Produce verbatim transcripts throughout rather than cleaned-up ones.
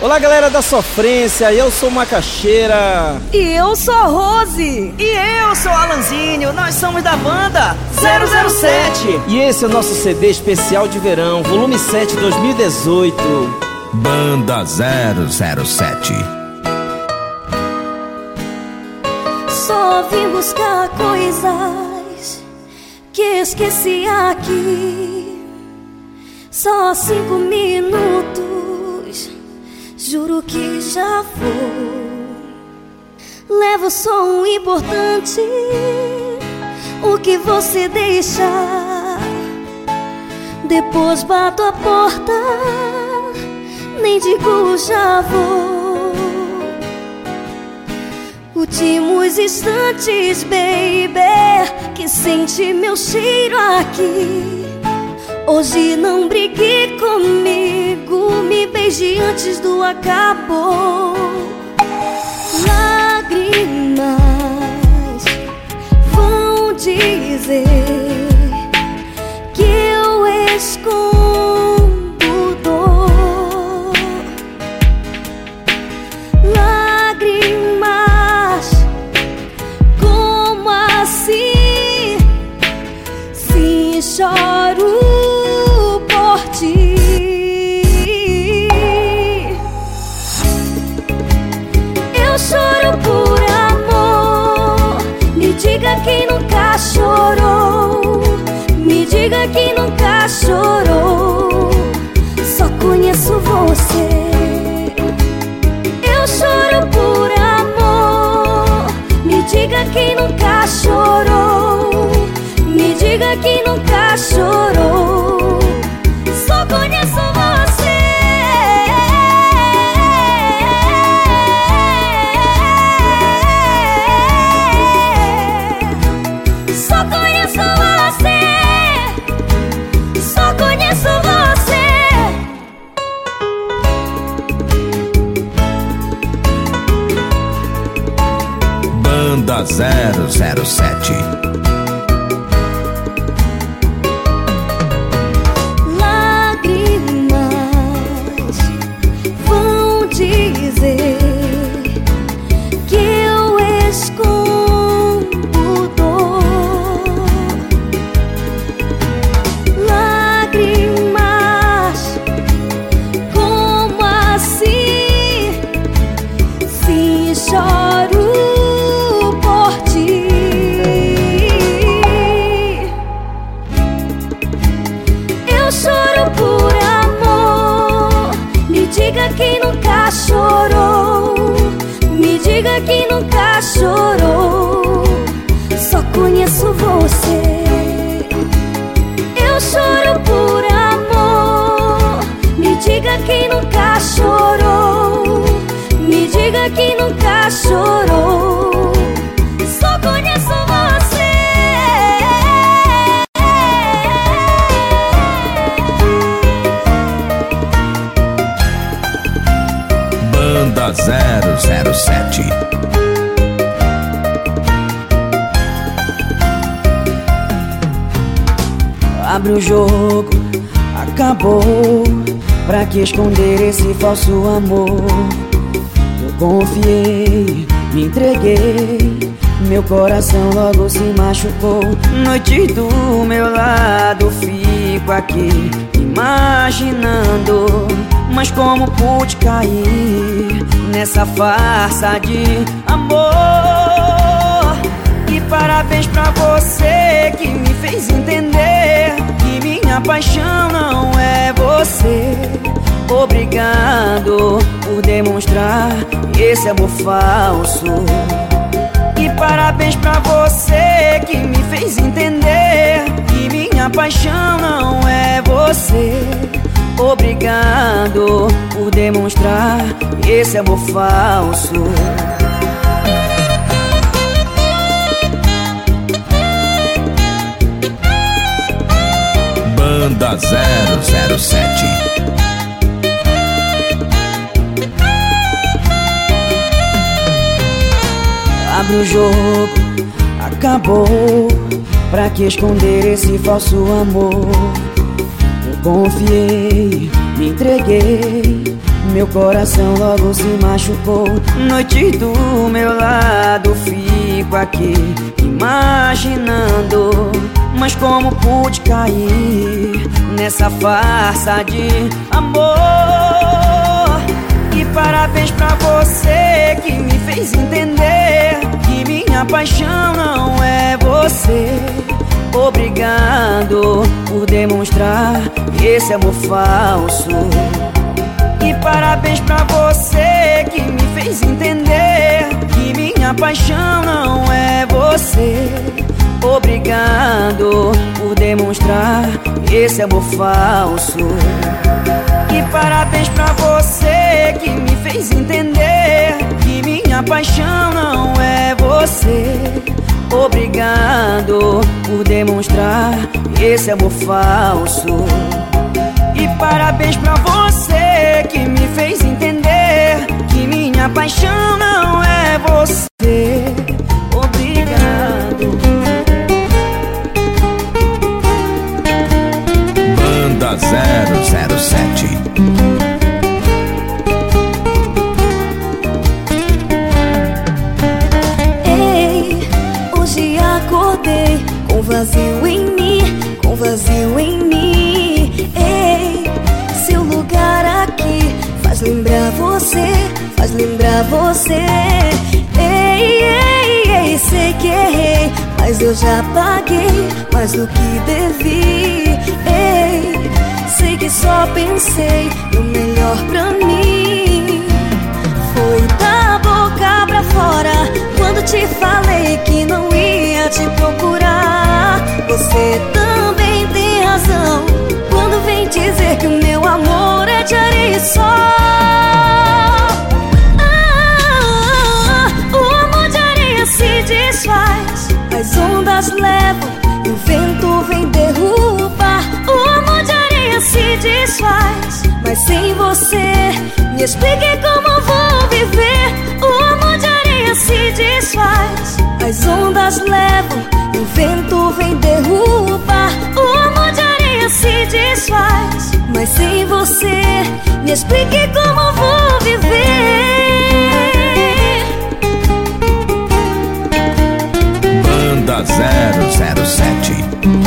Olá, galera da Sofrência, eu sou Macaxeira. E eu sou a Rose. E eu sou a Alanzinho, nós somos da banda zero zero sete. E esse é o nosso C D especial de verão, volume sete, dois mil e dezoito. Banda zero zero sete. Só vim buscar coisas que esqueci aqui. Só cinco minutos, juro que já vou. Levo só um importante, o que você deixar. Depois bato a porta, nem digo já vou. Últimos instantes, baby, que sente meu cheiro aqui. Hoje não brigue comigo, me beije antes do acabou. Lágrimas vão dizer que eu escondo dor. Lágrimas, como assim? Se choro por ti, eu choro por amor. Me diga que nunca chorou, me diga que nunca chorou. Só conheço você. Eu choro por amor. Me diga que nunca chorou, me diga que nunca chorou. Só conheço você. Só conheço você. Só conheço você. Banda zero zero sete. Dizer que eu escondo dor. Lágrimas, como assim? Se choro por ti, eu choro por amor. Me diga que nunca chorou, me diga que nunca chorou. Só conheço você. Eu choro por amor. Me diga que nunca chorou, me diga que nunca chorou. Só conheço você. Banda zero zero sete. Abre o jogo, acabou. Pra que esconder esse falso amor? Eu confiei, me entreguei, meu coração logo se machucou. Noite do meu lado, fico aqui imaginando, mas como pude cair nessa farsa de amor? E parabéns pra você que me fez entender que minha paixão não é você. Obrigado por demonstrar esse amor falso. E parabéns pra você que me fez entender que minha paixão não é você. Obrigado por demonstrar esse amor falso. Banda zero zero sete. Abre o jogo, acabou. Pra que esconder esse falso amor? Eu confiei, me entreguei, meu coração logo se machucou. Noites do meu lado fico aqui imaginando, mas como pude cair nessa farsa de amor? E parabéns pra você que me fez entender que minha paixão não é você. Obrigado por demonstrar esse amor falso. E parabéns pra você que me fez entender que minha paixão não é você. Obrigado por demonstrar esse amor falso. E parabéns pra você que me fez entender que minha paixão não é você. Obrigado por demonstrar esse amor falso. E parabéns pra você que me fez entender que minha paixão não é você. Obrigado. Banda zero zero sete. Ei, hoje acordei com vazio em mim, com vazio em mim. Ei, seu lugar aqui faz lembrar você, faz lembrar você. Ei, ei, ei, sei que errei, mas eu já paguei mais do que devi. Ei, sei que só pensei no melhor pra mim. Foi da boca pra fora quando te falei que não ia te procurar. Você também tem razão quando vem dizer que o meu amor é de areia e sol. Ah, o amor de areia se desfaz, as ondas levam e o vento vem derrubar. O amor de areia se desfaz, mas sem você me explique como vou viver. O amor de areia se desfaz, as ondas levam e o vento vem derrubar. O amor de areia se desfaz, mas sem você me explique como vou viver. Banda zero zero sete.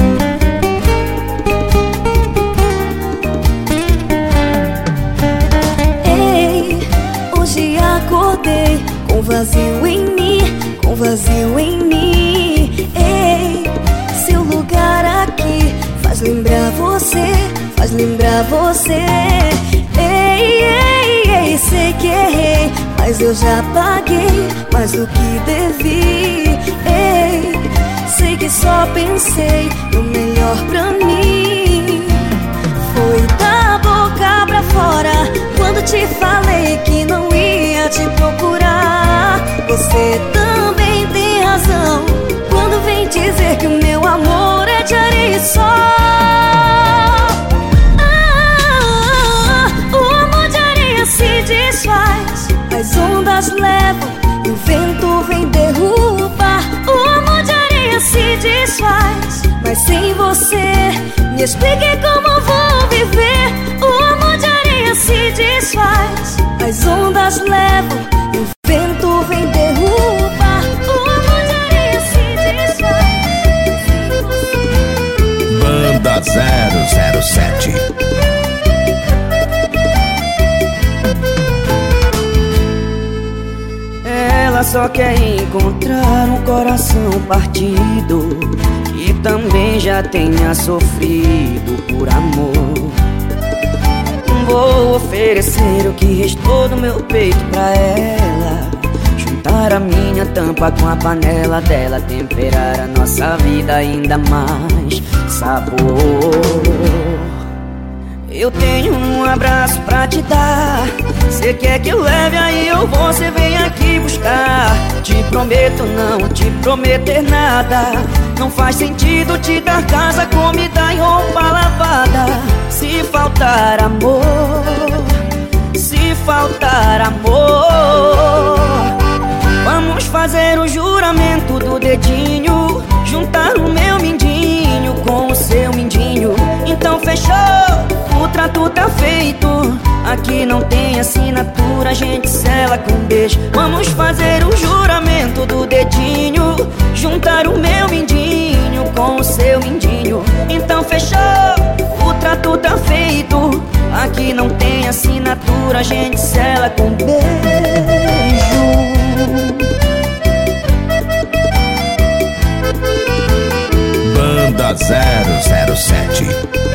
Ei, hoje acordei com vazio em mim, com vazio em mim. Ei, seu lugar aqui faz lembrar você, faz lembrar você. Ei, ei, ei, sei que errei, mas eu já paguei mais do que devi. Ei, sei que só pensei no melhor pra mim. Foi da boca pra fora quando te falei que não ia te procurar. Você também tem razão quando vem dizer que o meu amor é de areia e sol. Ah, o amor de areia se desfaz, as ondas levam e o vento vem derrubar. O amor de areia se desfaz, mas sem você me explique como vou viver. O amor de areia se desfaz, as ondas levam e o vento vem derrubar. O amor de areia se desfaz, sem você. Banda zero zero sete. Ela só quer encontrar um coração partido que também já tenha sofrido por amor. Vou oferecer o que restou do meu peito pra ela, juntar a minha tampa com a panela dela, temperar a nossa vida ainda mais sabor. Eu tenho um abraço pra te dar, cê quer que eu leve, aí eu vou, cê vem aqui buscar. Te prometo não te prometer nada, não faz sentido te dar casa, comida e roupa lavada. Se faltar amor, se faltar amor, vamos fazer o juramento do dedinho, juntar o meu mindinho com o seu mindinho. Então fechou, o tra trato tá feito. Aqui não tem assinatura, a gente sela com beijo. Vamos fazer o juramento do dedinho, juntar o meu mindinho com o seu mindinho. Então fechou, o trato tá feito. Aqui não tem assinatura, a gente sela com beijo. Banda zero zero sete.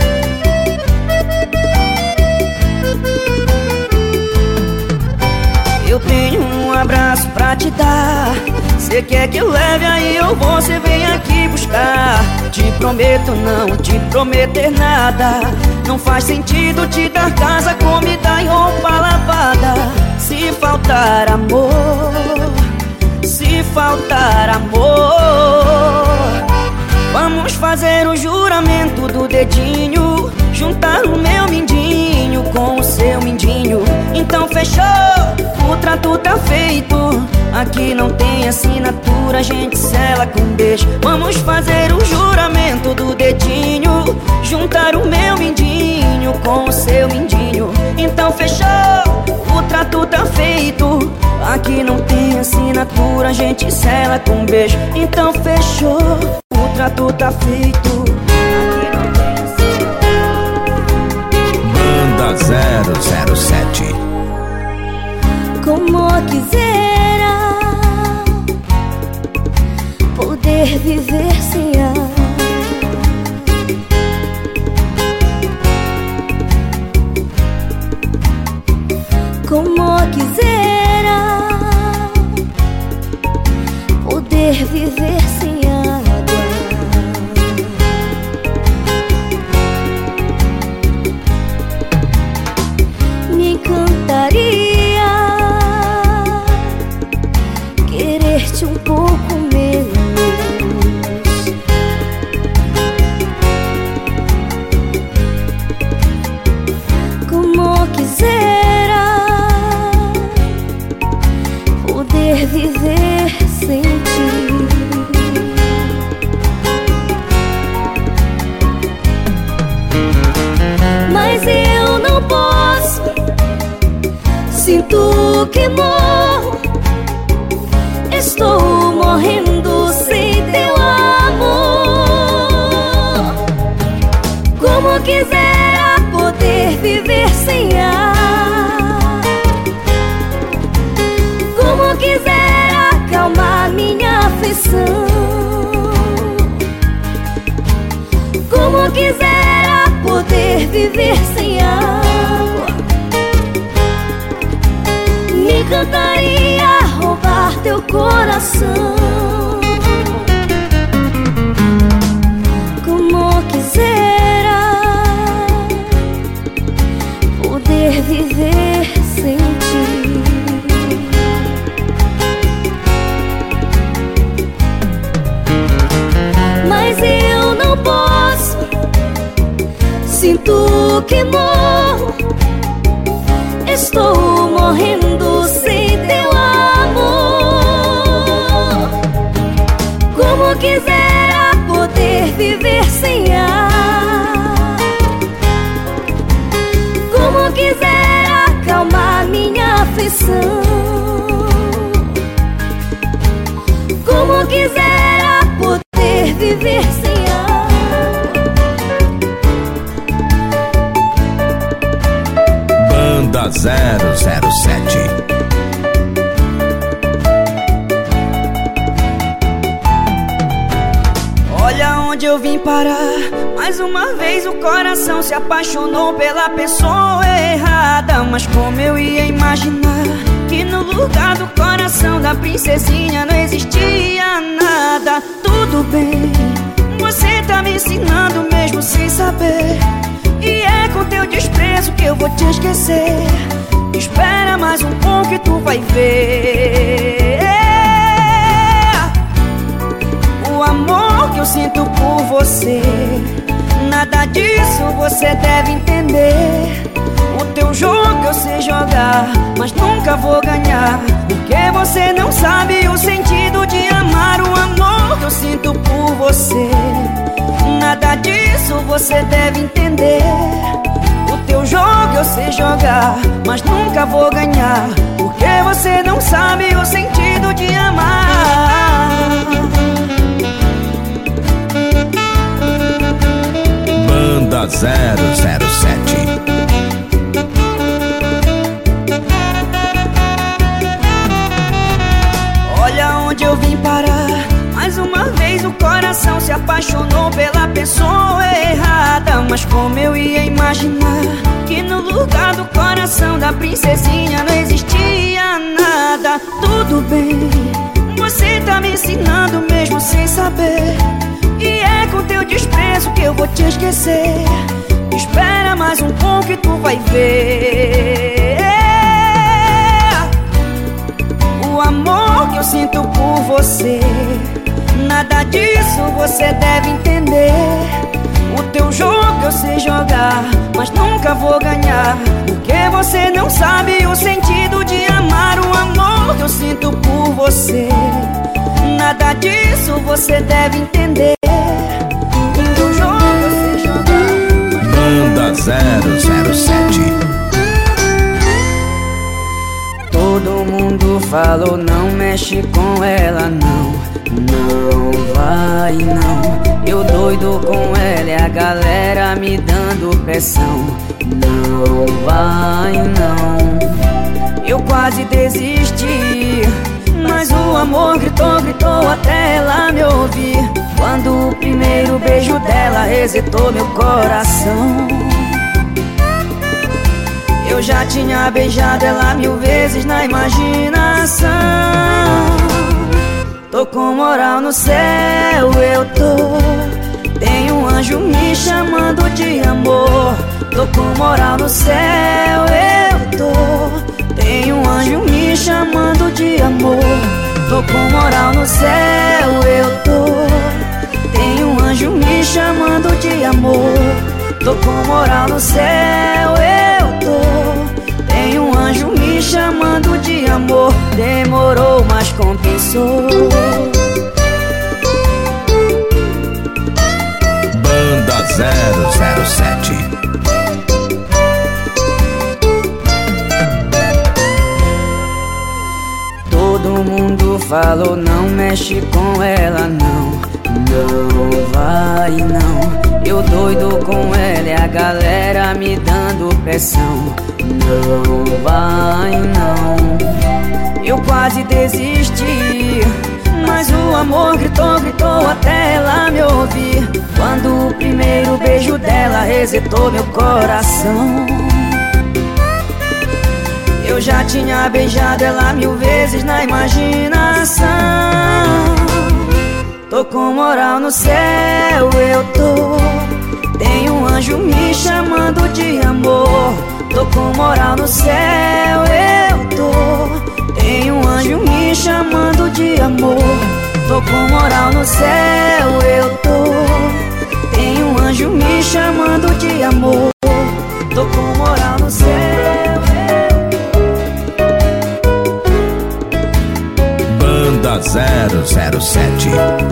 Eu tenho um abraço pra te dar. Cê quer que eu leve, aí eu vou, cê vem aqui buscar. Te prometo não te prometer nada. Não faz sentido te dar casa, comida e roupa lavada. Se faltar amor, se faltar amor, vamos fazer o juramento do dedinho, juntar o meu mindinho com o seu mindinho. Então fechou, o trato tá feito. Aqui não tem assinatura, a gente sela com beijo. Vamos fazer o juramento do dedinho, juntar o meu mindinho com o seu mindinho. Então fechou, o trato tá feito. Aqui não tem assinatura, a gente sela com beijo. Então fechou, o trato tá feito. Aqui não tem assinatura. Banda zero zero sete. Como quisera poder viver sem ela, como quisera poder viver sem água. Me encantaria querer-te um pouco menos. Como quisera poder viver sem ti. Mas eu não posso, sinto que morro. Estou morrendo sem teu amor. Como quisera poder viver sem ar. Como quisera acalmar minha aflição. Como quisera poder viver sem água. Me encantaria roubar teu coração. Como quisera poder viver sem ti. Mas eu não posso, sinto que morro. Estou morrendo sem teu amor. Como quisera poder viver sem ar. Como quisera acalmar minha aflição. Como quisera poder viver sem ar. Banda zero zero sete. Olha onde eu vim parar. Mais uma vez o coração se apaixonou pela pessoa errada. Mas como eu ia imaginar que no lugar do coração da princesinha não existia nada. Tudo bem, você tá me ensinando mesmo sem saber. E é com teu desprezo que eu vou te esquecer. Espera mais um pouco e tu vai ver o amor que eu sinto por você. Nada disso você deve entender. O teu jogo eu sei jogar, mas nunca vou ganhar. Porque você não sabe o sentido de amar. O amor que eu sinto por você. Nada disso você deve entender. O teu jogo eu sei jogar, mas nunca vou ganhar, porque você não sabe o sentido de amar. Banda zero zero sete. Olha onde eu vim parar. Mais uma vez o coração se apaixonou pela pessoa errada. Mas como eu ia imaginar que no lugar do coração da princesinha não existia nada. Tudo bem, você tá me ensinando mesmo sem saber, e é com teu desprezo que eu vou te esquecer. Espera mais um pouco e tu vai ver o amor que eu sinto por você. Nada disso você deve entender. O teu jogo eu sei jogar, mas nunca vou ganhar, porque você não sabe o sentido de amar. O amor que eu sinto por você. Nada disso você deve entender. O teu jogo eu sei jogar. Banda zero zero sete. Todo mundo falou não mexe com ela não, não vai não. Eu doido com ela e a galera me dando pressão. Não vai não. Eu quase desisti, mas o amor gritou, gritou até ela me ouvir. Quando o primeiro beijo dela resetou meu coração. Eu já tinha beijado ela mil vezes na imaginação. Tô com moral no céu, eu tô. Tem um anjo me chamando de amor. Tô com moral no céu, eu tô. Tem um anjo me chamando de amor. Tô com moral no céu, eu tô. Tem um anjo me chamando de amor. Tô com moral no céu, eu tô. Tem um anjo me chamando de amor. Demorou, mas compensou. Banda zero zero sete. Todo mundo falou não mexe com ela não, não vai não. Eu doido com ela e a galera me dando pressão. Não vai não. Eu quase desisti, mas o amor gritou, gritou até ela me ouvir. Quando o primeiro beijo dela resetou meu coração. Eu já tinha beijado ela mil vezes na imaginação. Tô com moral no céu, eu tô. Tem um anjo me chamando de amor. Tô com moral no céu, eu tô. Tem um anjo me chamando de amor. Tô com moral no céu, eu tô. Tem um anjo me chamando de amor. Tô com moral no céu, eu tô. Banda zero zero sete.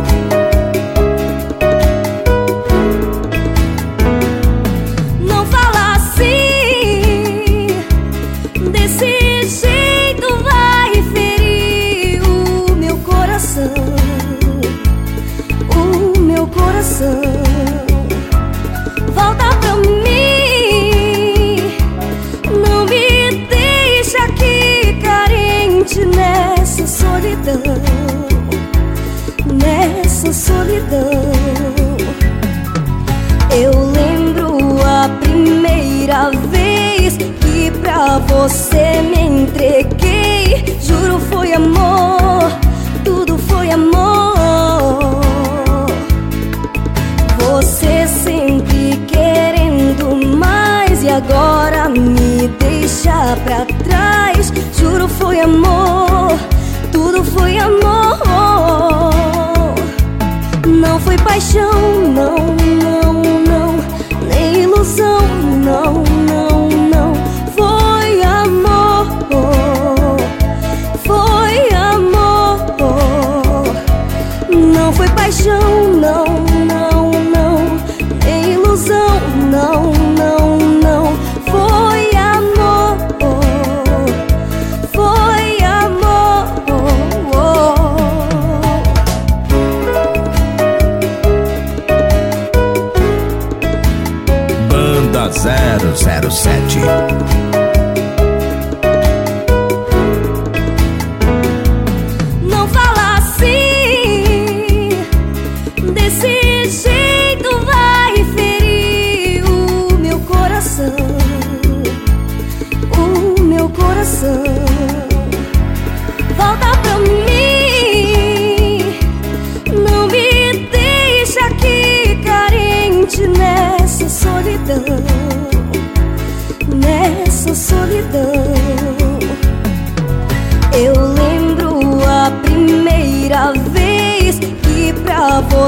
Volta pra mim, não me deixa aqui carente nessa solidão, nessa solidão. Eu lembro a primeira vez que pra você me entreguei. Juro foi amor, tudo foi amor. Você sempre querendo mais e agora me deixa pra trás. Juro foi amor, tudo foi amor. Não foi paixão, não, não, não. Nem ilusão, não, não, não. Foi amor, foi amor. Não foi paixão, não, não, não. Nem ilusão, não, não, não. Foi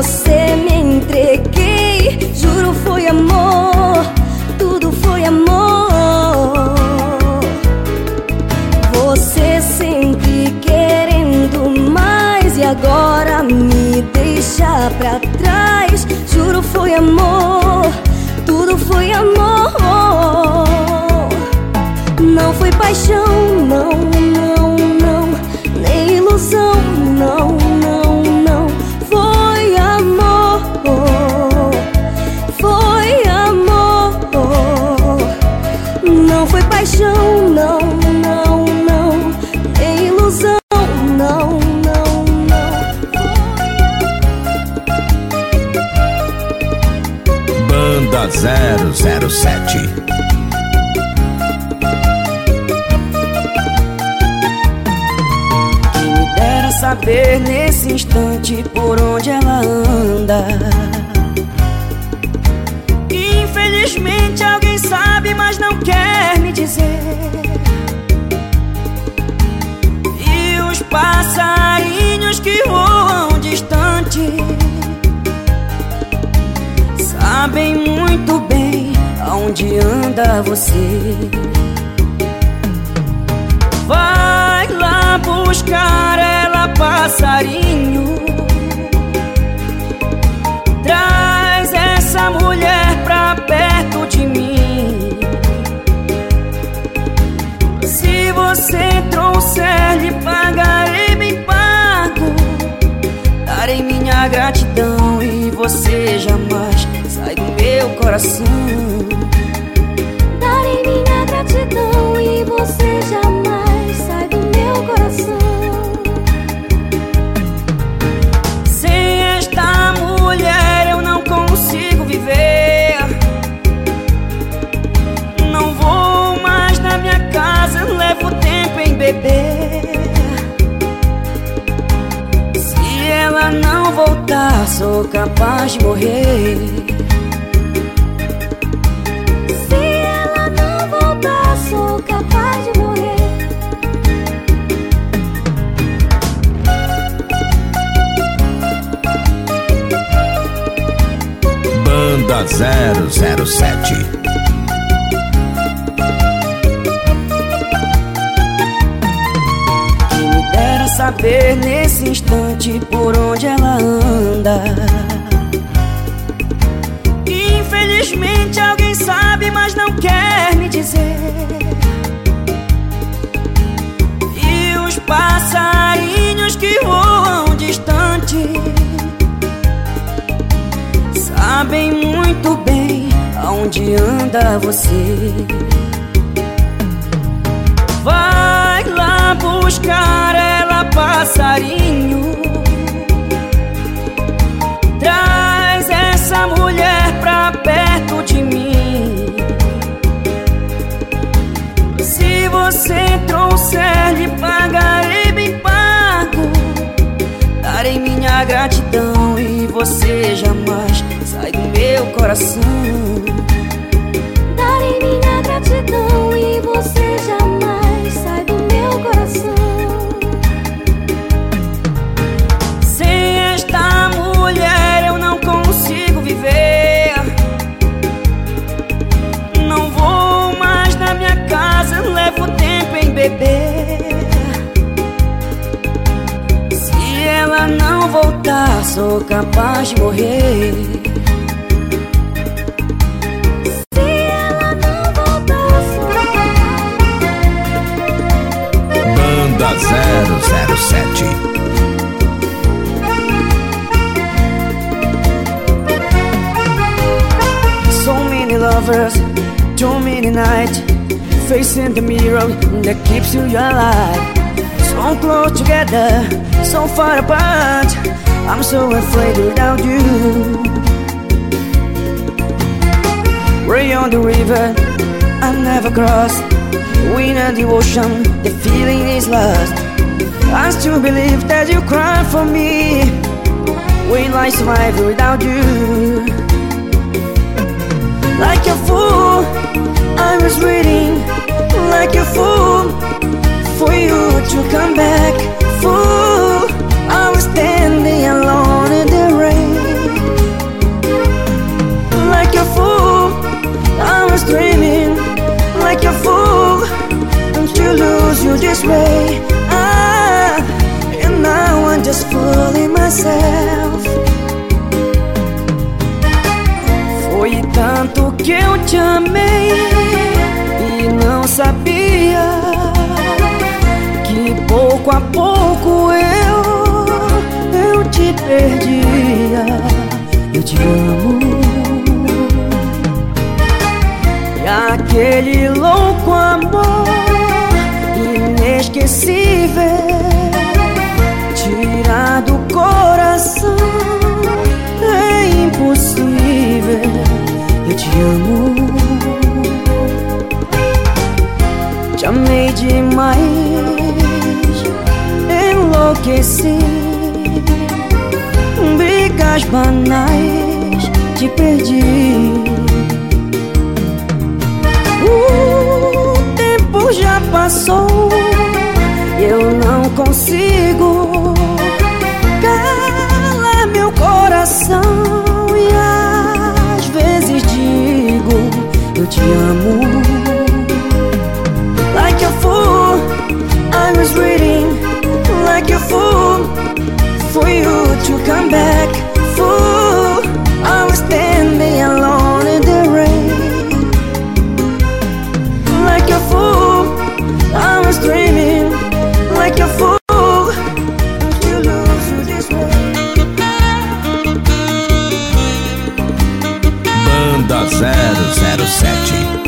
você me entreguei. Juro, foi amor, tudo foi amor. Você sempre querendo mais e agora me deixa pra trás. Juro, foi amor, tudo foi amor. Não foi paixão, não, não, não, nem ilusão, não, não, não. Foi amor, foi amor. Não foi paixão, não, não, não, nem ilusão, não, não, não. Banda zero zero sete. Saber nesse instante por onde ela anda. Infelizmente alguém sabe, mas não quer me dizer. E os passarinhos que voam distante sabem muito bem aonde anda você. Vai lá buscar ela, passarinho. Traz essa mulher pra perto de mim. Se você trouxer, lhe pagarei bem pago. Darei minha gratidão e você jamais sai do meu coração. Darei minha gratidão e você jamais sai do meu coração. Sem esta mulher eu não consigo viver. Não vou mais na minha casa, levo tempo em beber. Se ela não voltar, sou capaz de morrer. Sou capaz de morrer. Banda zero zero sete. Quem me dera saber nesse instante por onde ela anda. Infelizmente alguém sabe, mas não quer me dizer. E os passarinhos que voam distante sabem muito bem aonde anda você. Vai lá buscar ela, passarinho. Traz essa mulher pra perto de mim. Se você trouxer, lhe pagarei bem pago. Darei minha gratidão e você jamais sai do meu coração. Darei minha gratidão e você jamais sai do meu coração. Sem esta mulher eu não consigo viver. Não vou mais na minha casa, levo tempo em beber. Se ela não voltar, sou capaz de morrer. Se ela não voltar, sou capaz. Banda zero zero sete. So many lovers, too many nights, facing the mirror that keeps you alive. So close together, so far apart. I'm so afraid without you. Way on the river, I never cross. We in the ocean, the feeling is lost. I still believe that you cry for me. Will I survive without you? Like a fool, I was waiting. Like a fool, for you to come back. Fool, I was standing alone in the rain. this way. Ah, and now I'm just fooling myself. Foi tanto que eu te amei e não sabia que pouco a pouco eu, eu te perdia. Eu te amo. E aquele louco amor inesquecível tirar do coração é impossível. Eu te amo. Te amei demais, enlouqueci. Brigas banais, te perdi. O tempo já passou e eu não consigo calar meu coração. E às vezes digo, eu te amo. Like a fool, I was waiting like a fool for you to come back. Fool, I was standing alone in the rain. Like a fool, I was dreaming. Like a fool, you lose you this way. Banda zero zero sete.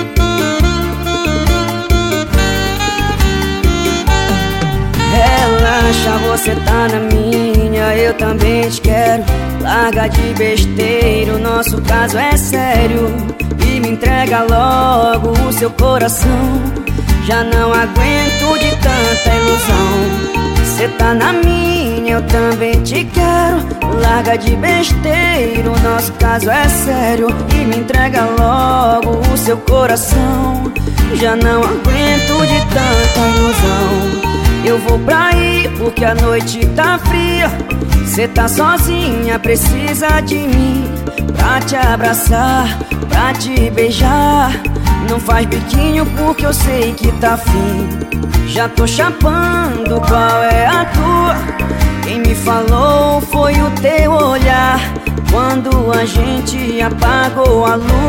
Relaxa, você tá na minha, eu também te quero. Larga de besteira, o nosso caso é sério. E me entrega logo o seu coração. Já não aguento de tanta ilusão. Cê tá na minha, eu também te quero. Larga de besteira, o nosso caso é sério. E me entrega logo o seu coração. Já não aguento de tanta ilusão. Eu vou pra aí porque a noite tá fria. Cê tá sozinha, precisa de mim pra te abraçar, pra te beijar. Não faz biquinho porque eu sei que tá afim. Já tô chapando, qual é a tua? Quem me falou foi o teu olhar quando a gente apagou a luz.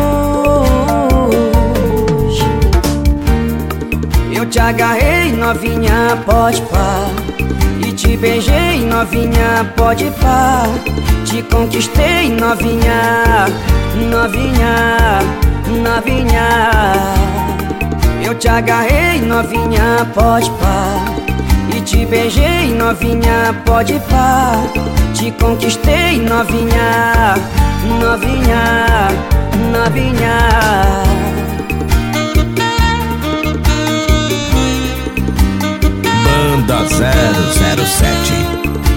Eu te agarrei, novinha, pode pá. E te beijei, novinha, pode pá. Te conquistei, novinha, novinha, novinha. Eu te agarrei, novinha, pode pá. E te beijei, novinha, pode pá. Te conquistei, novinha, novinha, novinha. Banda zero zero sete.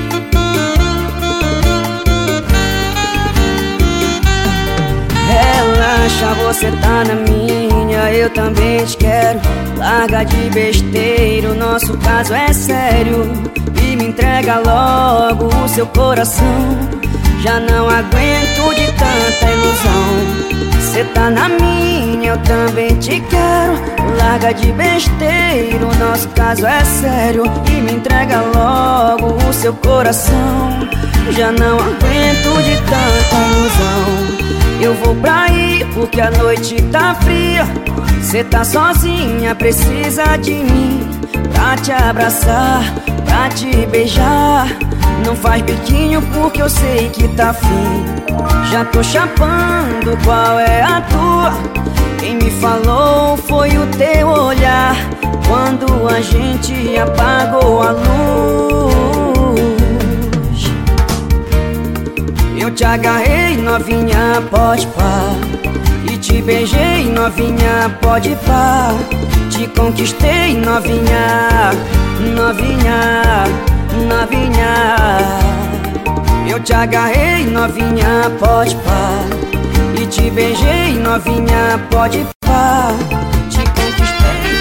Relaxa, você tá na minha, eu também te quero. Larga de besteira, o nosso caso é sério. E me entrega logo o seu coração. Já não aguento de tanta ilusão. Cê tá na minha, eu também te quero. Larga de besteira, o nosso caso é sério. E me entrega logo o seu coração. Já não aguento de tanta ilusão. Eu vou pra aí porque a noite tá fria. Cê tá sozinha, precisa de mim pra te abraçar, pra te beijar. Não faz biquinho porque eu sei que tá afim. Já tô chapando, qual é a tua? Quem me falou foi o teu olhar quando a gente apagou a luz. Eu te agarrei, novinha, pode pá. E te beijei, novinha, pode pá. Te conquistei, novinha, novinha, novinha. Eu te agarrei, novinha, pode pá. E te beijei, novinha, pode pá. Te conquistei,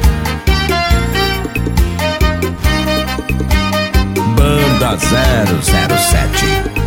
novinha. Banda zero zero sete.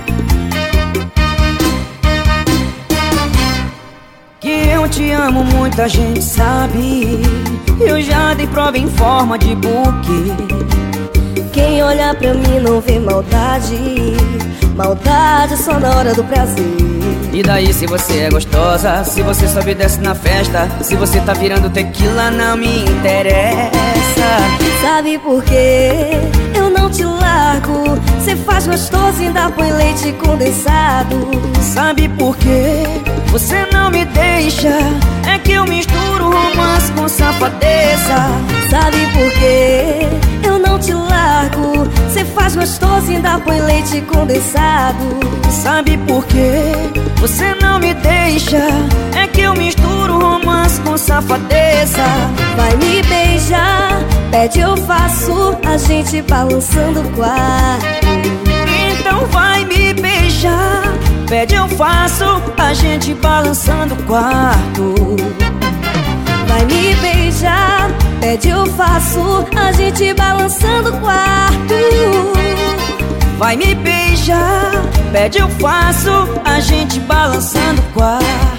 Que eu te amo muito muita gente sabe. Eu já dei prova em forma de buquê. Quem olha pra mim não vê maldade. Maldade só na hora do prazer. E daí se você é gostosa, se você sobe e desce na festa, se você tá virando tequila não me interessa. Sabe por quê? Eu não te largo. Cê faz gostoso e ainda põe leite condensado. Sabe por quê? Você não me deixa. É que eu misturo romance com safadeza. Sabe por quê? Eu não te largo. Cê faz gostoso e ainda põe leite condensado. Sabe por quê? Você não me deixa. É que eu misturo romance com safadeza. Vai me beijar, pede eu faço, a gente balançando o quarto. Então vai me beijar, pede eu faço, a gente balançando o quarto. Vai me beijar, pede eu faço, a gente balançando o quarto. Vai me beijar, pede eu faço, a gente balançando o quarto.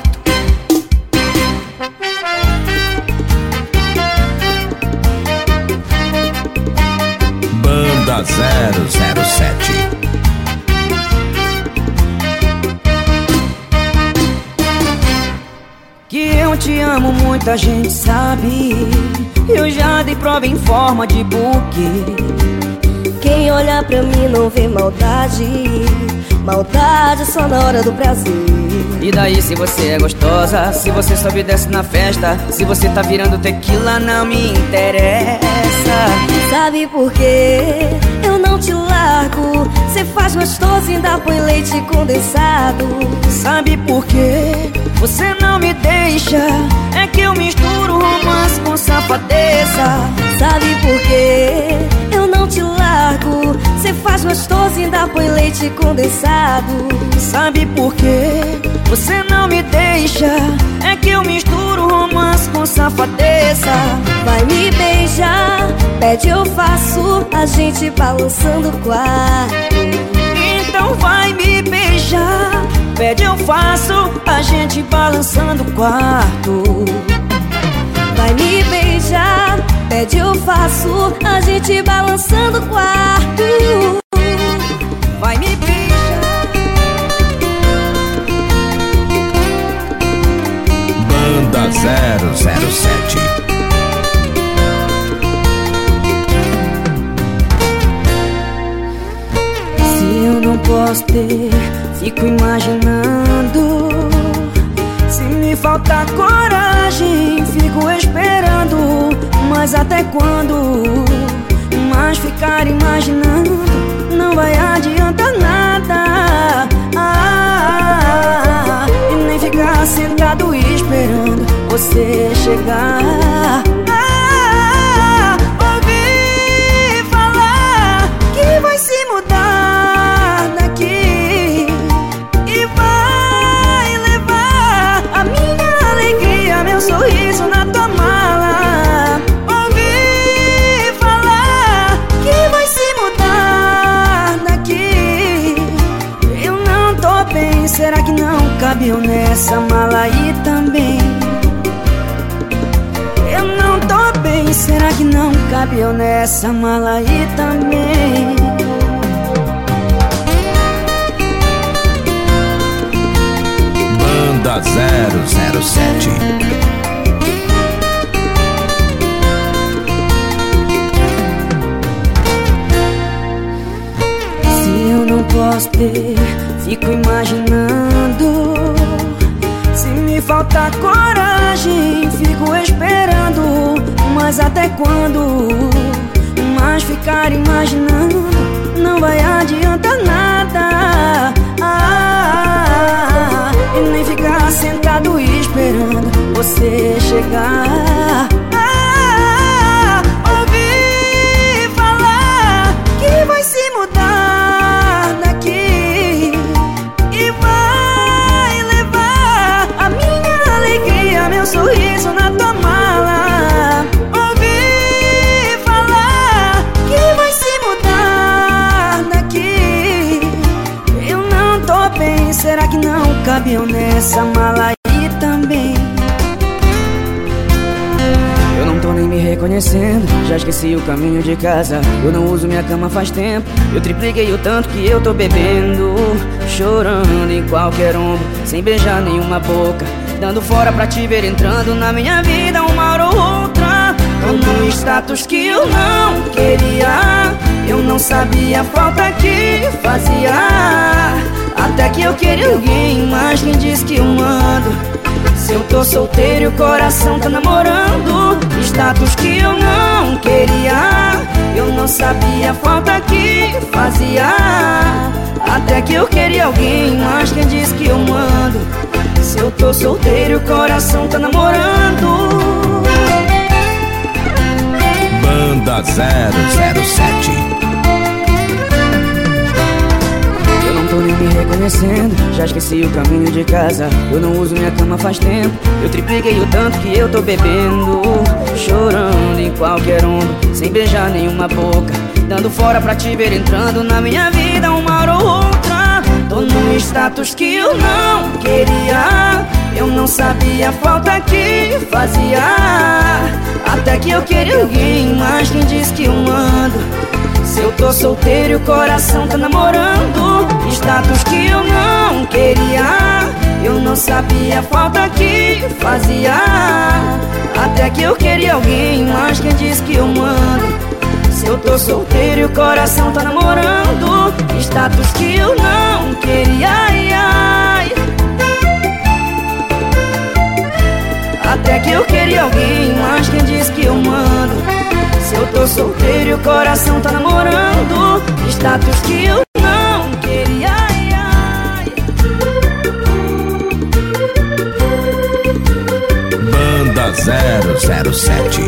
Banda zero zero sete. Que eu te amo, muita gente sabe. Eu já dei prova em forma de buquê. Quem olha pra mim não vê maldade. Maldade só na hora do prazer. E daí se você é gostosa, se você sobe e desce na festa, se você tá virando tequila não me interessa. Sabe por quê? Eu não te largo. Cê faz gostoso e ainda põe leite condensado. Sabe por quê? Você não me deixa. É que eu misturo romance com safadeza. Sabe por quê? Eu não te largo. Cê faz gostoso e ainda põe leite condensado. Sabe por quê? Você não me deixa. É que eu misturo romance com safadeza. Vai me beijar, pede eu faço, a gente balançando o quarto. Então vai me beijar, pede eu faço, a gente balançando o quarto. Vai me beijar, pede eu faço, a gente balançando o quarto. Vai me beijar. Banda zero zero sete. Se eu não posso ter, fico imaginando. Se me faltar coragem, fico esperando. Mas até quando? Mas ficar imaginando não vai adiantar nada. Ah, e nem ficar sentado esperando você chegar. Ah, ouvi falar que vai se mudar daqui e vai levar a minha alegria, meu sorriso na tua mala. Ouvi falar que vai se mudar daqui. Eu não tô bem, será que não cabe eu nessa mala aí também? Eu não tô bem, será que não cabe eu nessa mala aí também? Banda zero zero sete. Se eu não posso ter, fico imaginando. Se me faltar coragem, fico esperando. Mas até quando? Mas ficar imaginando não vai adiantar nada. Ah, e nem ficar sentado esperando você chegar. Ah, ouvi falar que vai se mudar daqui e vai levar a minha alegria, meu sorriso na tua mala. Ouvi falar que vai se mudar daqui. Eu não tô bem, será que não cabe eu nessa mala aí também? reconhecendo, já esqueci o caminho de casa. Eu não uso minha cama faz tempo. Eu tripliquei o tanto que eu tô bebendo, chorando em qualquer ombro, sem beijar nenhuma boca, dando fora pra te ver entrando na minha vida uma hora ou outra. Tô num status que eu não queria, eu não sabia a falta que fazia, até que eu queria alguém, mas quem diz que eu mando? Se eu tô solteiro e o coração tá namorando. Status que eu não queria, eu não sabia a falta que fazia, até que eu queria alguém, mas quem diz que eu mando? Se eu tô solteiro e o coração tá namorando. Banda zero zero sete. Eu não tô nem me reconhecendo, já esqueci o caminho de casa. Eu não uso minha cama faz tempo. Eu tripliquei o tanto que eu tô bebendo, chorando em qualquer ombro, sem beijar nenhuma boca, dando fora pra te ver entrando na minha vida uma hora ou outra. Tô num status que eu não queria, eu não sabia a falta que fazia, até que eu queria alguém, mas quem diz que eu mando? Se eu tô solteiro e o coração tá namorando. Status que eu não queria, eu não sabia a falta que fazia, até que eu queria alguém, mas quem diz que eu mando? Se eu tô solteiro e o coração tá namorando. Status que eu não queria, ai, ai, até que eu queria alguém, mas quem diz que eu mando? Se eu tô solteiro e o coração tá namorando. Status que eu não queria, ai, ai. Banda zero zero sete.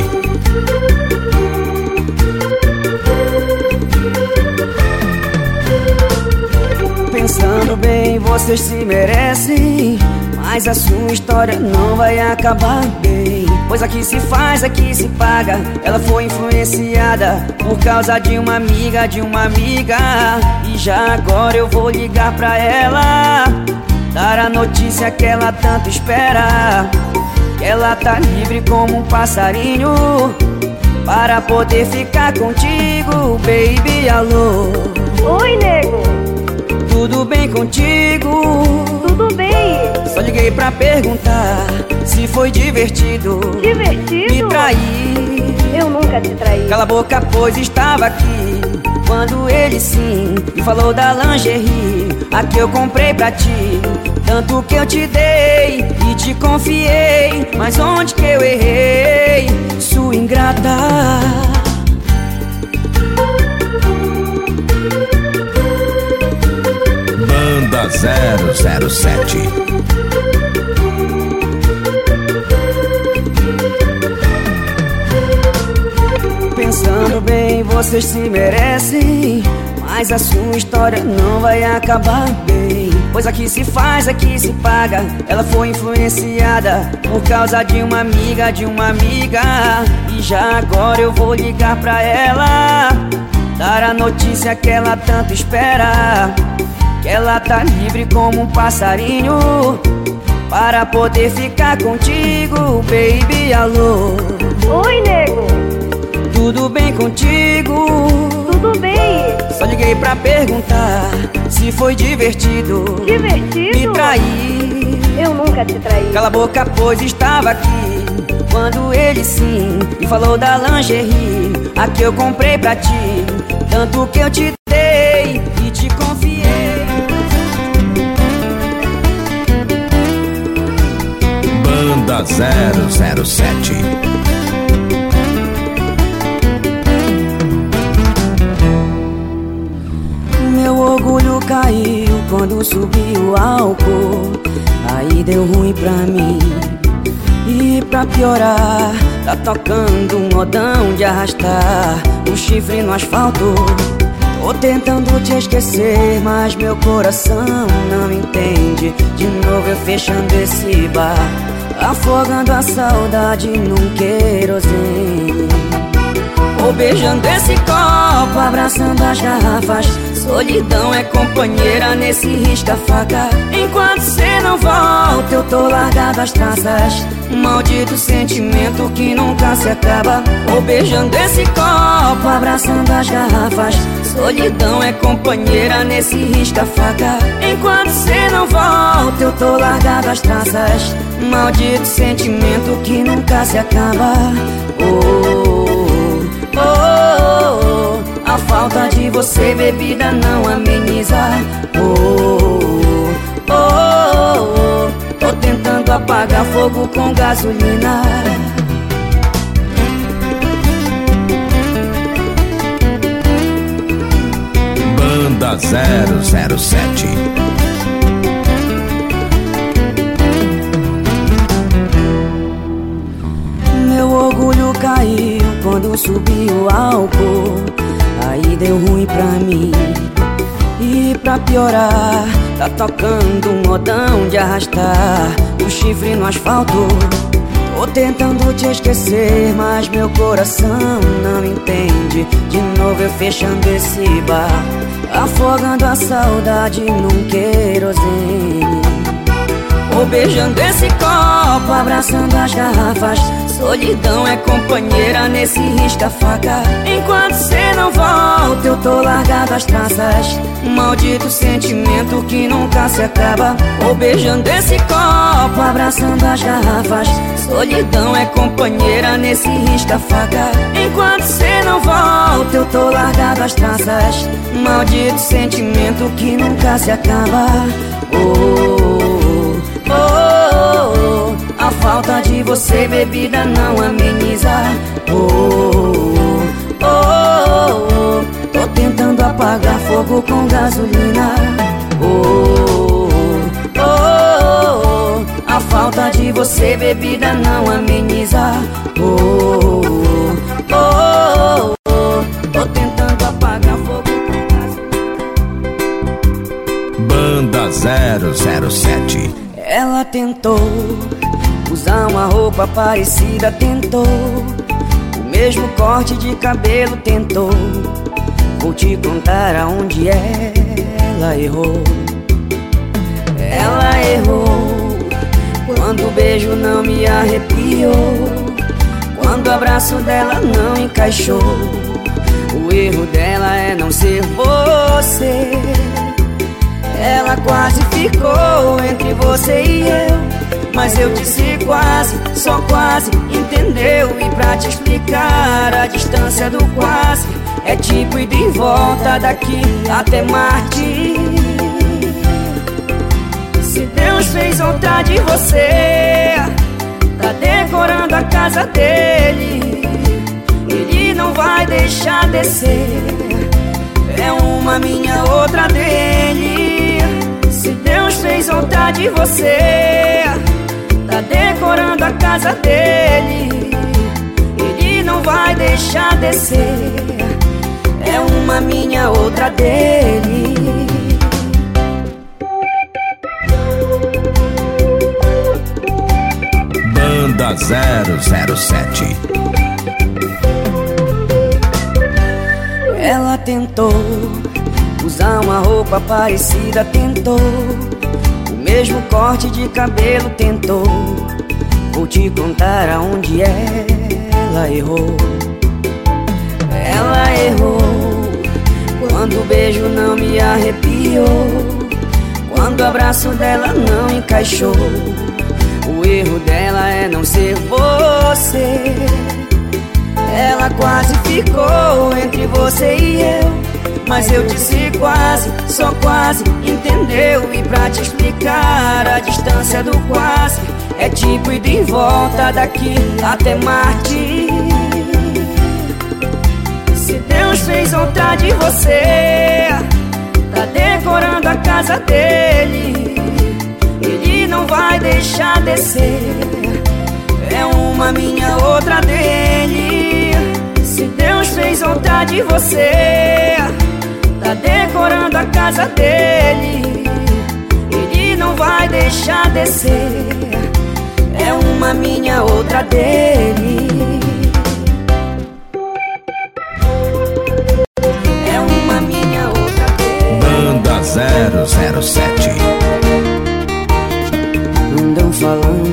Pensando bem, vocês se merecem, mas a sua história não vai acabar bem, pois aqui se faz, aqui se paga. Ela foi influenciada por causa de uma amiga, de uma amiga. E já agora eu vou ligar pra ela, dar a notícia que ela tanto espera, que ela tá livre como um passarinho, para poder ficar contigo, baby, alô. Oi, nego. Tudo bem contigo? Tudo bem. Só liguei pra perguntar se foi divertido. Divertido? Me trair. Eu nunca te traí. Cala a boca, pois estava aqui quando ele sim me falou da lingerie, a que eu comprei pra ti. Tanto que eu te dei e te confiei, mas onde que eu errei, sua ingrata? Banda zero zero sete. Pensando bem, vocês se merecem, mas a sua história não vai acabar bem, pois aqui se faz, aqui se paga. Ela foi influenciada por causa de uma amiga, de uma amiga. E já agora eu vou ligar pra ela, dar a notícia que ela tanto espera, que ela tá livre como um passarinho, para poder ficar contigo, baby, alô. Oi, nego. Tudo bem contigo? Tudo bem. Só liguei pra perguntar se foi divertido. Divertido? Me trair. Eu nunca te traí. Cala a boca, pois estava aqui quando ele sim me falou da lingerie, a que eu comprei pra ti. Tanto que eu te dei e te confiei. Banda zero zero sete. Meu orgulho caiu quando subiu o álcool, aí deu ruim pra mim. E pra piorar, tá tocando um modão de arrastar o chifre no asfalto. Tô tentando te esquecer, mas meu coração não entende. De novo eu fechando esse bar, afogando a saudade num querosene. Vou beijando esse copo, abraçando as garrafas. Solidão é companheira nesse risca-faca. Enquanto cê não volta, eu tô largado as traças. Maldito sentimento que nunca se acaba. Vou beijando esse copo, abraçando as garrafas. Solidão é companheira nesse risca-faca. Enquanto cê não volta, eu tô largado as traças. Maldito sentimento que nunca se acaba. Oh, oh, oh, oh. A falta de você, bebida, não ameniza. Oh, oh, oh, oh. Tô tentando apagar fogo com gasolina. Banda zero zero sete. Meu orgulho caiu quando subiu o álcool. Aí deu ruim pra mim. E pra piorar, tá tocando um modão de arrastar o chifre no asfalto. Tô tentando te esquecer, mas meu coração não entende. De novo eu fechando esse bar, afogando a saudade num querosene. Vou beijando esse copo, abraçando as garrafas. Solidão é companheira nesse risca-faca. Enquanto cê não volta, eu tô largado as traças. Maldito sentimento que nunca se acaba. Vou beijando esse copo, abraçando as garrafas. Solidão é companheira nesse risca-faca. Enquanto cê não volta, eu tô largado as traças. Maldito sentimento que nunca se acaba. Oh, oh, oh, oh. A falta de você, bebida, não ameniza. Oh, oh, oh, oh. Tô tentando apagar fogo com gasolina. Oh, oh, oh, oh. A falta de você, bebida, não ameniza. Oh, oh, oh, oh. Tô tentando apagar fogo com gasolina. Banda zero zero sete. Ela tentou usar uma roupa parecida, tentou o mesmo corte de cabelo, tentou. Vou te contar aonde ela errou. Ela errou quando o beijo não me arrepiou, quando o abraço dela não encaixou. O erro dela é não ser você. Ela quase ficou entre você e eu, mas eu disse quase, só quase entendeu. E pra te explicar a distância do quase, é tipo ir de volta daqui até Marte. Se Deus fez outra de você, tá decorando a casa dele, ele não vai deixar descer. É uma minha, outra dele. Se Deus fez outra de você, tá decorando a casa dele, ele não vai deixar descer. É uma minha, outra dele. Banda zero zero sete. Ela tentou usar uma roupa parecida, tentou o mesmo corte de cabelo, tentou. Vou te contar aonde ela errou. Ela errou quando o beijo não me arrepiou, quando o abraço dela não encaixou. O erro dela é não ser você. Ela quase ficou entre você e eu, mas eu disse quase, só quase entendeu. E pra te explicar a distância do quase, é tipo ir de volta daqui até Marte. Se Deus fez outra de você, tá decorando a casa dele, ele não vai deixar descer. É uma minha, outra dele. Se Deus fez outra de você, tá decorando a casa dele, ele não vai deixar descer. É uma minha, outra dele.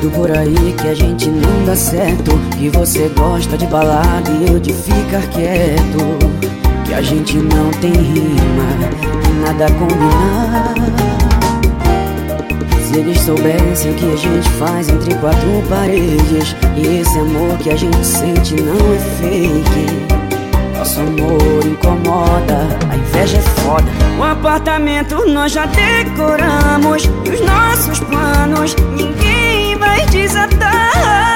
falando por aí que a gente não dá certo, que você gosta de balada e eu de ficar quieto, que a gente não tem rima, nada a combinar. Se eles soubessem o que a gente faz entre quatro paredes, e esse amor que a gente sente não é fake. Nosso amor incomoda, a inveja é foda. O apartamento nós já decoramos, e os nossos planos ninguém vai desatar.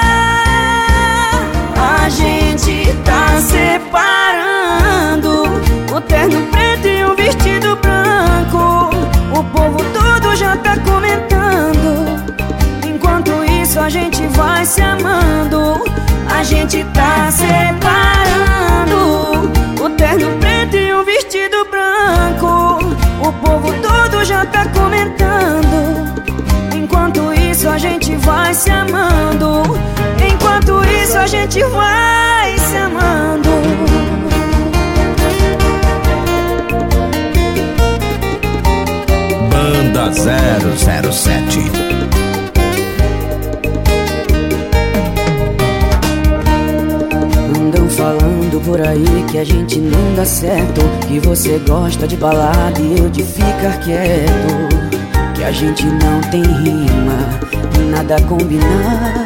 A gente tá separando o terno preto e o vestido branco. O povo todo já tá comentando. Enquanto isso a gente vai se amando. A gente tá separando o terno preto e o vestido branco. O povo todo já tá comentando. Enquanto isso a gente vai se amando. Enquanto isso a gente vai se amando. Banda zero zero sete. Andam falando por aí que a gente não dá certo, que você gosta de balada e eu de ficar quieto, que a gente não tem rima, nada a combinar.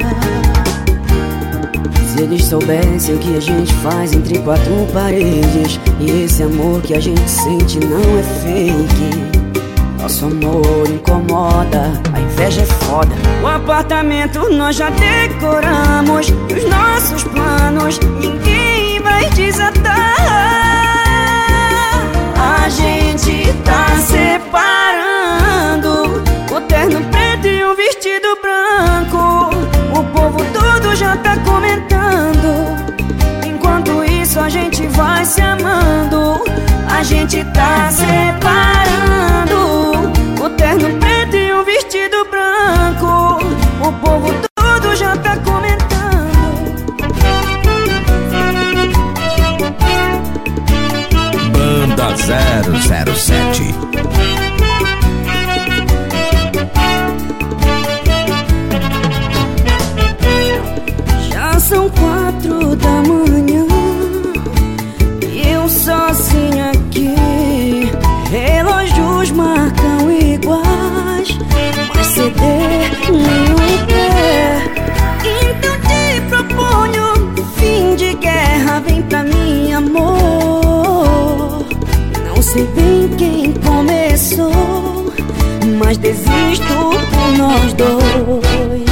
Se eles soubessem o que a gente faz entre quatro paredes, e esse amor que a gente sente não é fake. Nosso amor incomoda, a inveja é foda. O apartamento nós já decoramos, e os nossos planos ninguém vai desatar. A gente tá separando o terno preto e o vestido branco. O povo todo já tá comentando. Enquanto isso a gente vai se amando. A gente tá separando o terno preto e o vestido branco. O povo todo já tá comentando. Banda zero zero sete. Já são quatro da manhã e eu sozinha aqui. Relógios marcam iguais, mas C D nenhum quer. Então te proponho fim de guerra, vem pra mim, amor. Não sei bem quem começou, mas desisto por nós dois.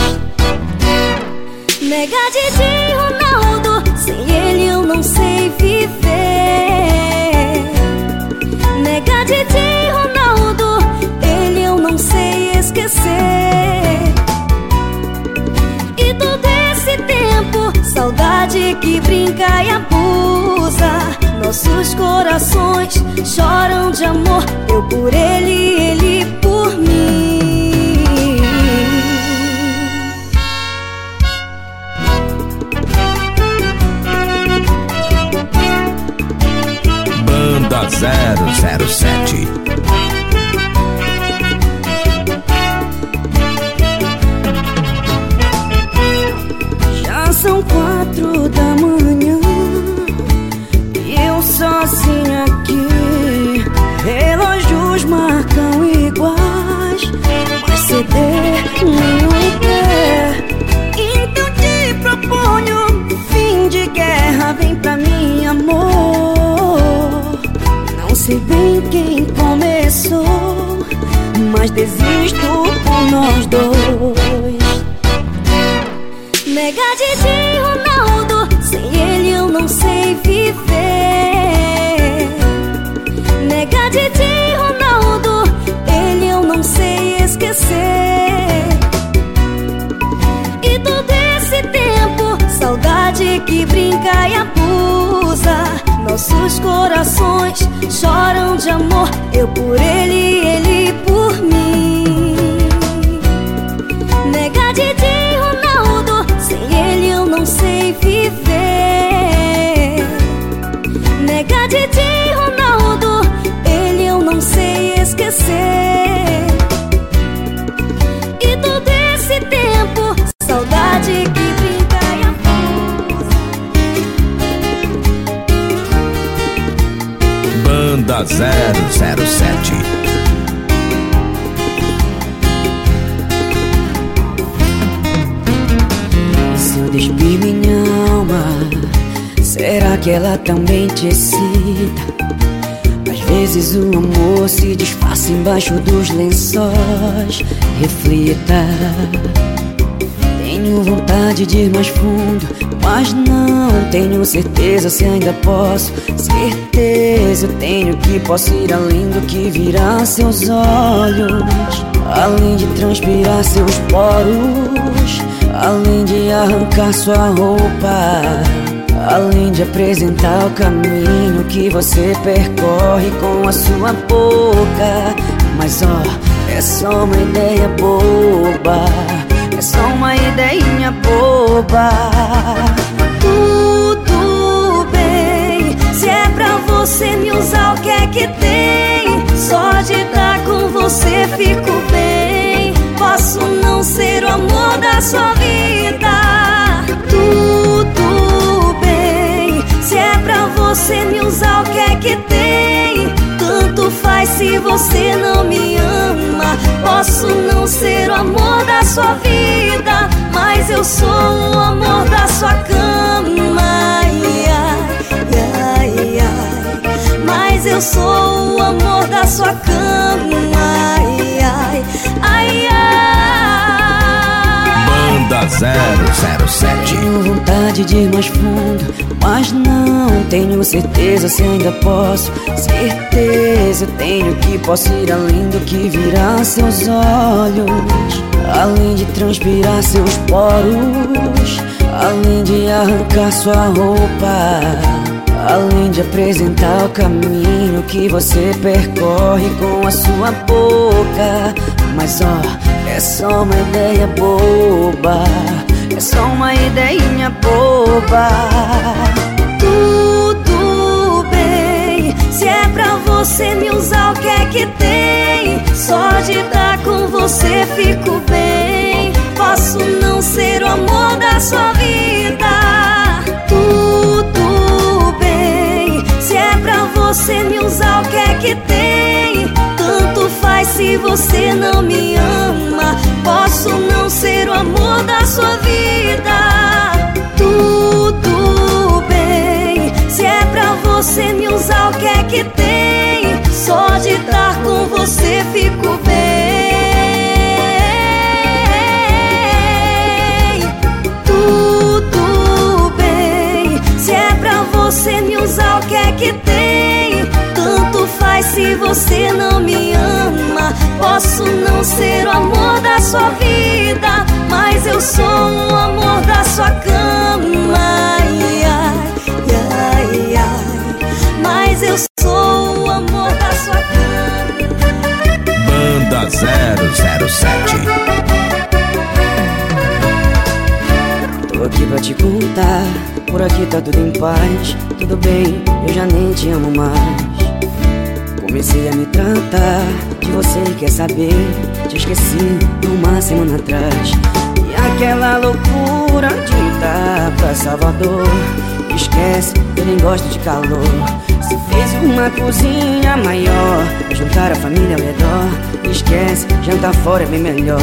Mega Didi Ronaldo, sem ele eu não sei viver. Mega Didi Ronaldo, ele eu não sei esquecer. E todo esse tempo, saudade que brinca e abusa. Nossos corações choram de amor, eu por ele, ele por mim. Banda zero zero sete. Já são quatro da manhã e eu sozinha aqui. Relógios marcam iguais, mas C D nenhum quer. Então te proponho fim de guerra, vem pra mim, amor. Não sei bem quem começou, mas desisto por nós dois. Mega Didi Ronaldo, sem ele eu não sei viver. Mega Didi Ronaldo, ele eu não sei esquecer. E todo esse tempo, saudade que brinca e abusa. Nossos corações choram de amor, eu por ele, ele por mim. Mega Didi Ronaldo, sem ele eu não sei viver. Mega Didi Ronaldo, ele eu não sei esquecer. E todo esse tempo, Banda zero zero sete. Se eu despir minha alma, será que ela também te excita? Às vezes o amor se disfarça embaixo dos lençóis. Reflita. Tenho vontade de ir mais fundo, mas não tenho certeza se ainda posso. Certeza eu tenho que posso ir além do que virá seus olhos, além de transpirar seus poros, além de arrancar sua roupa, além de apresentar o caminho que você percorre com a sua boca. Mas ó, é só uma ideia boba, é só uma ideinha boba. Tudo bem, se é pra você me usar, o que é que tem? Só de estar com você fico bem. Posso não ser o amor da sua vida. Tudo bem, se é pra você me usar, o que é que tem? Tanto faz se você não me ama. Posso não ser o amor da sua vida, mas eu sou o amor da sua cama. Ai, ai, ai, ai. Mas eu sou o amor da sua cama. Ai, ai, ai, ai. Banda zero zero sete. Tenho vontade de ir mais fundo, mas não tenho certeza se ainda posso. Certeza eu tenho que posso ir além do que virá seus olhos, além de transpirar seus poros, além de arrancar sua roupa, além de apresentar o caminho que você percorre com a sua boca. Mas ó, é só uma ideia boba, é só uma ideinha boba. Tudo bem, se é pra você me usar, o que é que tem? Só de estar com você fico bem. Posso não ser o amor da sua vida. Tudo bem, se é pra você me usar, o que é que tem? Tanto faz se você não me ama. Posso não ser o amor da sua vida. Tudo bem, se é pra você me usar, o que é que tem? Só de estar com você fico bem. Tudo bem, se é pra você me usar, o que é que tem? Tanto faz se você não me ama. Posso não ser o amor da sua vida, mas eu sou o amor da sua cama. Ai, ai, ai, ai. Mas eu sou o amor da sua cama. Banda zero zero sete. Tô aqui pra te contar, por aqui tá tudo em paz. Tudo bem, eu já nem te amo mais. Comecei a me tratar de você e quer saber, te esqueci uma semana atrás. E aquela loucura de ir pra Salvador, esquece, eu nem gosto de calor. Se fez uma cozinha maior pra juntar a família ao redor, esquece, jantar fora é bem melhor.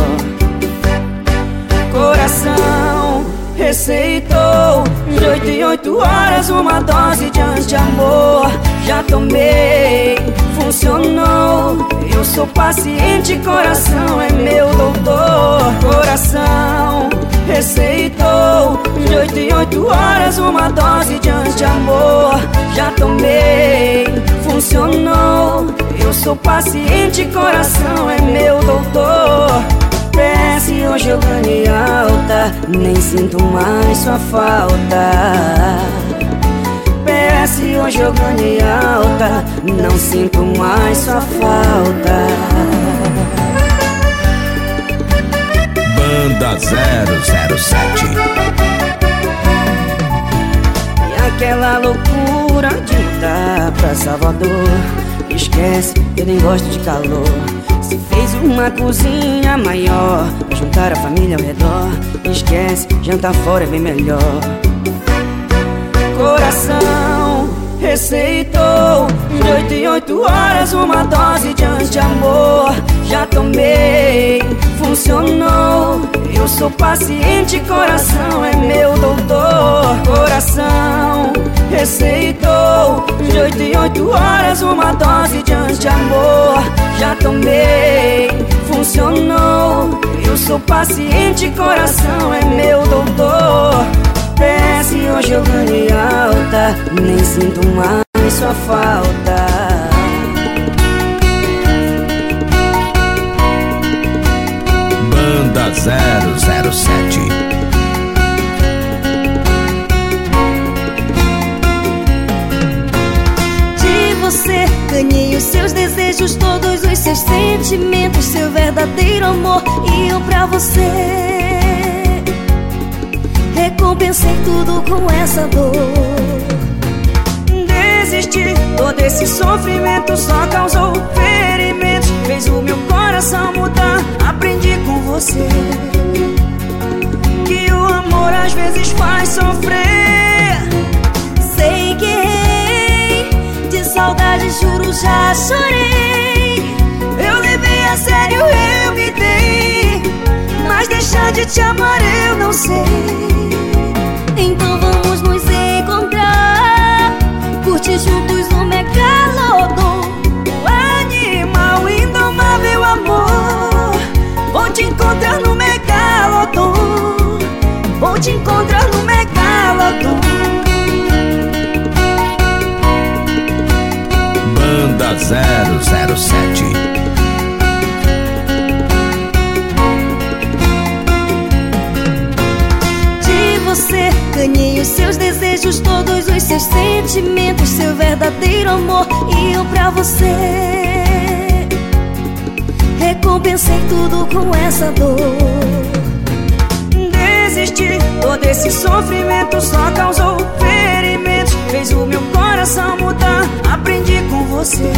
Coração receitou de oito em oito horas uma dose de anti-amor. Já tomei, funcionou. Eu sou paciente, coração é meu doutor. Coração receitou de oito em oito horas uma dose de anti-amor. Já tomei, funcionou. Eu sou paciente, coração é meu doutor. P S hoje eu ganhei alta, nem sinto mais sua falta. P S hoje eu ganhei alta, não sinto mais sua falta. Banda zero zero sete. E aquela loucura de mudar pra Salvador, esquece, eu nem gosto de calor. Se fez uma cozinha maior pra juntar a família ao redor, esquece, jantar fora é bem melhor. Coração receitou de oito em oito horas uma dose de anti-amor. Já tomei, funcionou. Eu sou paciente, coração é meu doutor. Coração receitou de oito em oito horas uma dose de anti-amor. Já tomei, funcionou. Eu sou paciente, coração é meu doutor. Desce, hoje eu ganhei alta, nem sinto mais sua falta. Banda zero zero sete. De você ganhei os seus desejos, todos os seus sentimentos, seu verdadeiro amor. E eu pra você recompensei tudo com essa dor. Desisti, todo esse sofrimento só causou ferimentos, fez o meu coração mudar. Aprendi com você que o amor às vezes faz sofrer. Sei que errei, de saudade juro já chorei. Eu levei a sério, eu me dei, mas deixar de te amar eu não sei. Então vamos nos encontrar, curtir juntos o Megalodon, o animal indomável amor. Vou te encontrar no Megalodon, vou te encontrar no Megalodon. Banda zero zero sete. Você ganhei os seus desejos, todos os seus sentimentos, seu verdadeiro amor. E eu pra você recompensei tudo com essa dor. Desisti, todo esse sofrimento só causou ferimentos, fez o meu coração mudar. Aprendi com você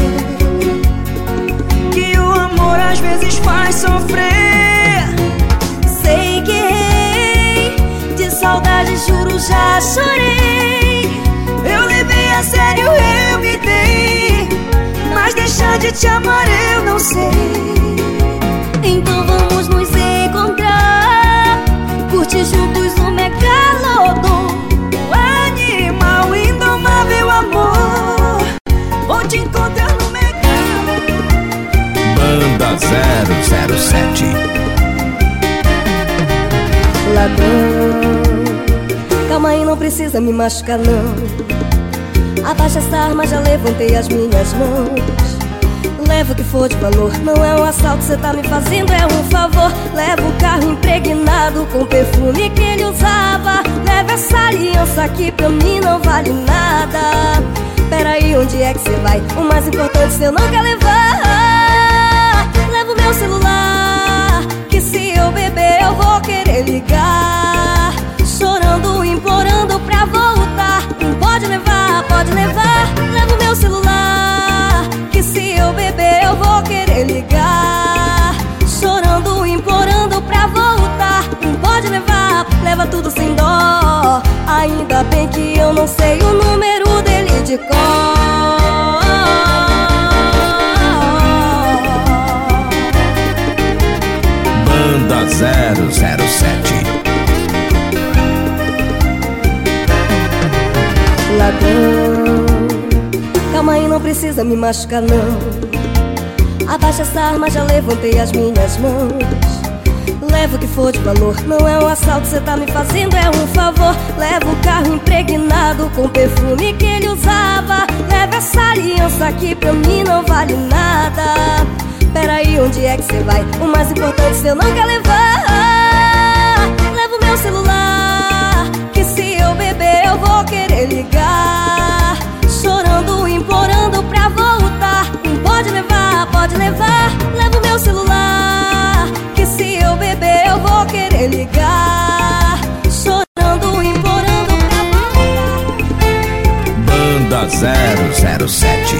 que o amor às vezes faz sofrer. Sei que errei, de saudade juro já chorei. Eu levei a sério, eu me dei, mas deixar de te amar eu não sei. Então vamos nos encontrar, curtir juntos o Megalodon, o animal indomável amor. Vou te encontrar no Megalodon. Banda zero zero sete. Ladrão, calma aí, não precisa me machucar não. Abaixa essa arma, já levantei as minhas mãos. Leva o que for de valor, não é um assalto, cê tá me fazendo, é um favor. Leva o carro impregnado com o perfume que ele usava. Leva essa aliança aqui, pra mim não vale nada. Peraí, onde é que cê vai? O mais importante cê não quer levar. Leva o meu celular, que se eu beber eu vou querer ligar. Chorando, implorando pra voltar. Pode levar, pode levar. Leva o meu celular, que se eu beber eu vou querer ligar. Chorando, implorando pra voltar. Pode levar, leva tudo sem dó. Ainda bem que eu não sei o número dele de cor. Banda zero zero sete. Ladrão, calma aí, não precisa me machucar não. Abaixa essa arma, já levantei as minhas mãos. Leva o que for de valor, não é um assalto, cê tá me fazendo, é um favor. Leva o carro impregnado com o perfume que ele usava. Leva essa aliança aqui, pra mim não vale nada. Peraí, onde é que cê vai? O mais importante cê não quer levar. Leva o meu celular, que se eu beber eu vou querer ligar. Chorando, implorando pra voltar. Pode levar, pode levar. Leva o meu celular, que se eu beber eu vou querer ligar. Chorando, implorando pra voltar. Banda zero zero sete.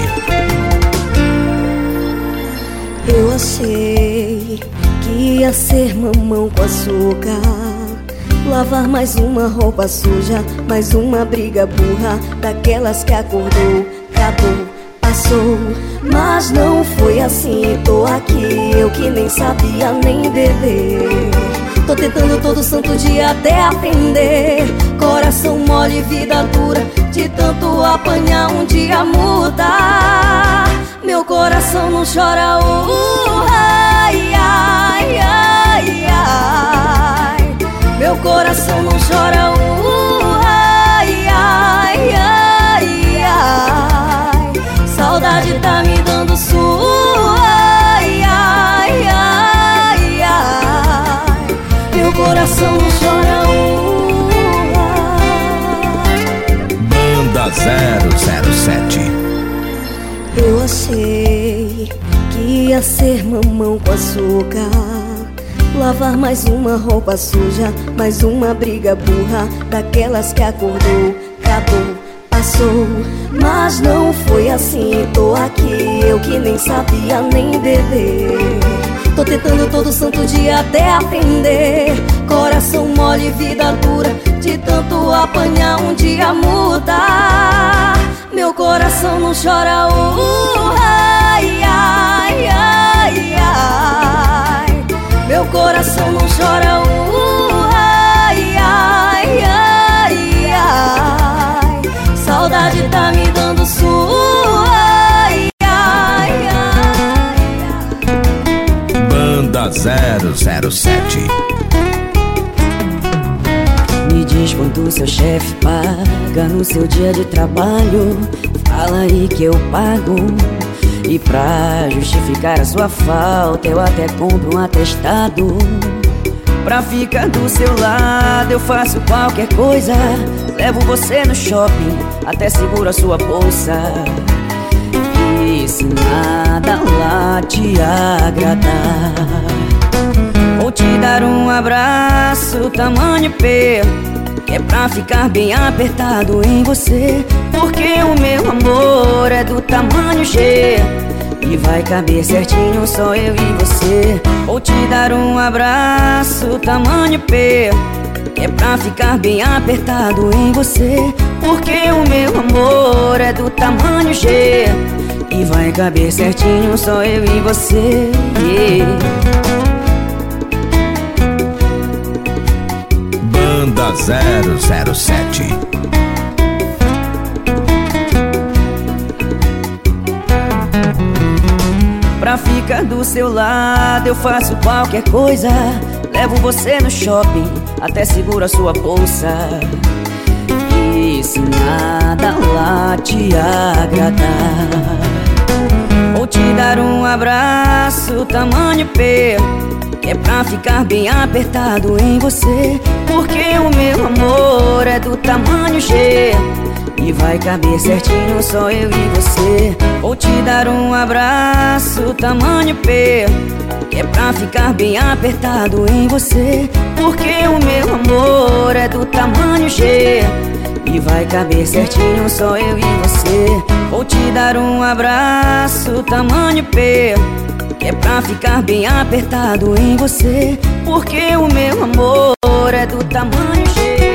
Eu achei que ia ser mamão com açúcar. Lavar mais uma roupa suja, mais uma briga burra, daquelas que acordou, acabou, passou. Mas não foi assim, tô aqui, eu que nem sabia nem beber. Tô tentando todo santo dia até aprender. Coração mole, vida dura, de tanto apanhar um dia muda. Meu coração não chora, uh, ai, ai, ai, ai. Meu coração não chora, uh, ai, ai, ai, ai. Saudade tá me dando sua, ai, ai, ai, ai. Meu coração não chora, uh, ai. Banda zero zero sete. Eu achei que ia ser mamão com açúcar. Lavar mais uma roupa suja, mais uma briga burra, daquelas que acordou, acabou, passou. Mas não foi assim, tô aqui, eu que nem sabia nem beber. Tô tentando todo santo dia até aprender. Coração mole, vida dura, de tanto apanhar um dia muda. Meu coração não chora, uh, ai, ai, ai, ai. Meu coração não chora, uh, ai, ai, ai, ai. Saudade tá me dando sua, ai, ai, ai. Banda zero zero sete. Me diz quanto seu chefe paga no seu dia de trabalho. Fala aí que eu pago. E pra justificar a sua falta, eu até compro um atestado. Pra ficar do seu lado eu faço qualquer coisa. Levo você no shopping, até seguro a sua bolsa. E se nada lá te agradar, vou te dar um abraço tamanho P, que é pra ficar bem apertado em você. Porque o meu amor é do tamanho G e vai caber certinho só eu e você. Vou te dar um abraço tamanho P, que é pra ficar bem apertado em você. Porque o meu amor é do tamanho G e vai caber certinho só eu e você, yeah. Banda zero zero sete. Pra ficar do seu lado eu faço qualquer coisa. Levo você no shopping, até seguro a sua bolsa. E se nada lá te agradar, vou te dar um abraço tamanho P, que é pra ficar bem apertado em você. Porque o meu amor é do tamanho G e vai caber certinho só eu e você. Vou te dar um abraço tamanho P, que é pra ficar bem apertado em você. Porque o meu amor é do tamanho G e vai caber certinho só eu e você. Vou te dar um abraço tamanho P, que é pra ficar bem apertado em você. Porque o meu amor é do tamanho G.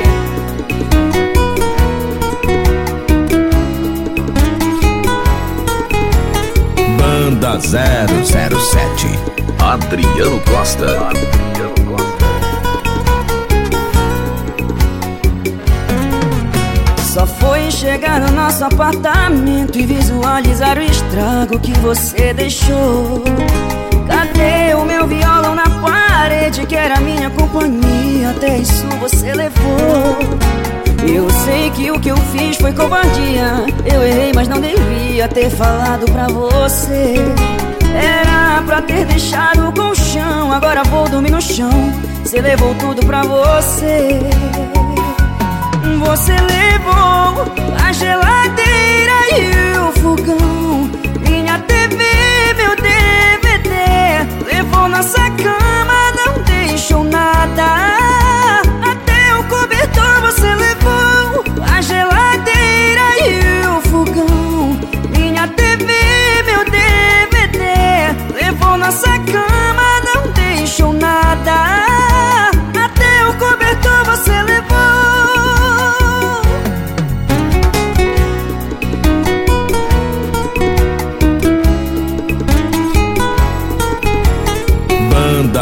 Banda zero zero sete. Adriano Costa. Adriano Costa. Só foi chegar no nosso apartamento e visualizar o estrago que você deixou. Cadê o meu violão na parede, que era minha companhia? Até isso você levou. Eu sei que o que eu fiz foi covardia. Eu errei, mas não devia ter falado pra você. Era pra ter deixado o colchão, agora vou dormir no chão. Você levou tudo pra você. Você levou a geladeira e o fogão, minha T V, meu D V D. Levou nossa cama, não deixou nada. Até o cobertor você levou. A geladeira e o fogão, minha T V, meu D V D. Levou nossa cama, não deixou nada. Até o cobertor você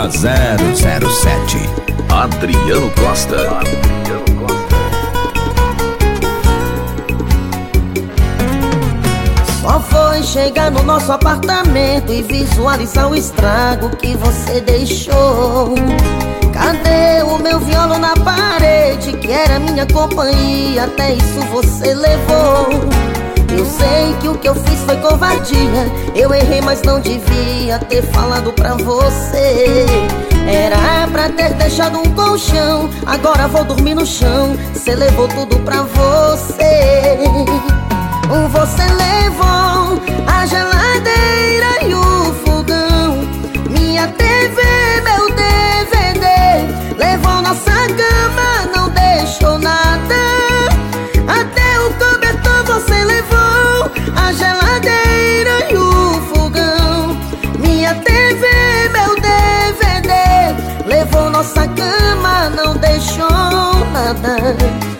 Banda zero zero sete. Adriano Costa. Adriano Costa. Só foi chegar no nosso apartamento e visualizar o estrago que você deixou. Cadê o meu violão na parede, que era minha companhia? Até isso você levou. Eu sei que o que eu fiz foi covardia. Eu errei, mas não devia ter falado pra você. Era pra ter deixado um colchão, agora vou dormir no chão. Cê levou tudo pra você. Você levou a geladeira e o fogão, minha T V, meu D V D. Levou nossa cama, não deixou nada. Até o cobertor você levou. A geladeira e o fogão, minha T V, meu D V D. Levou nossa cama, não deixou nada.